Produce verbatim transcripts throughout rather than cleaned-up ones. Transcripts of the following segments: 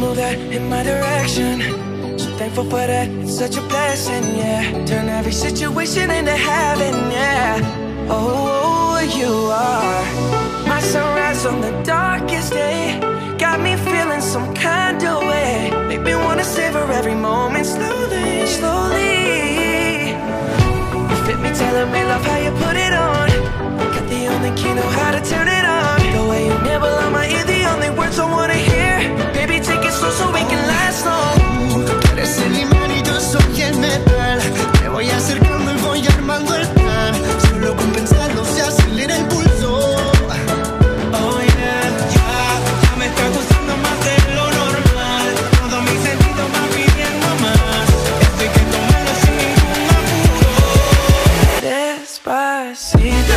move that in my direction. So thankful for that, it's such a blessing, yeah. Turn every situation into heaven, yeah. Oh, you are my sunrise on the darkest day. Got me feeling some kind of way. Make me wanna savor every moment slowly, slowly. You fit me, telling me love how you put it on. Got the only key, know how to turn it on. The way you nibble on my ear, the only words I wanna hear. Baby, take it slow so we can last long. Tú eres el imán y yo soy el metal. Me voy acercando y voy armando el plan. Solo con pensarlo se acelera el pulso. Oh yeah, ya, ya me está gustando más de lo normal. Todo mi sentido va pidiendo más. Esto hay que tomarlo sin ningún apuro. Despacito.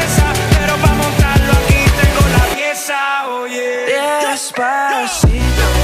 Despacito.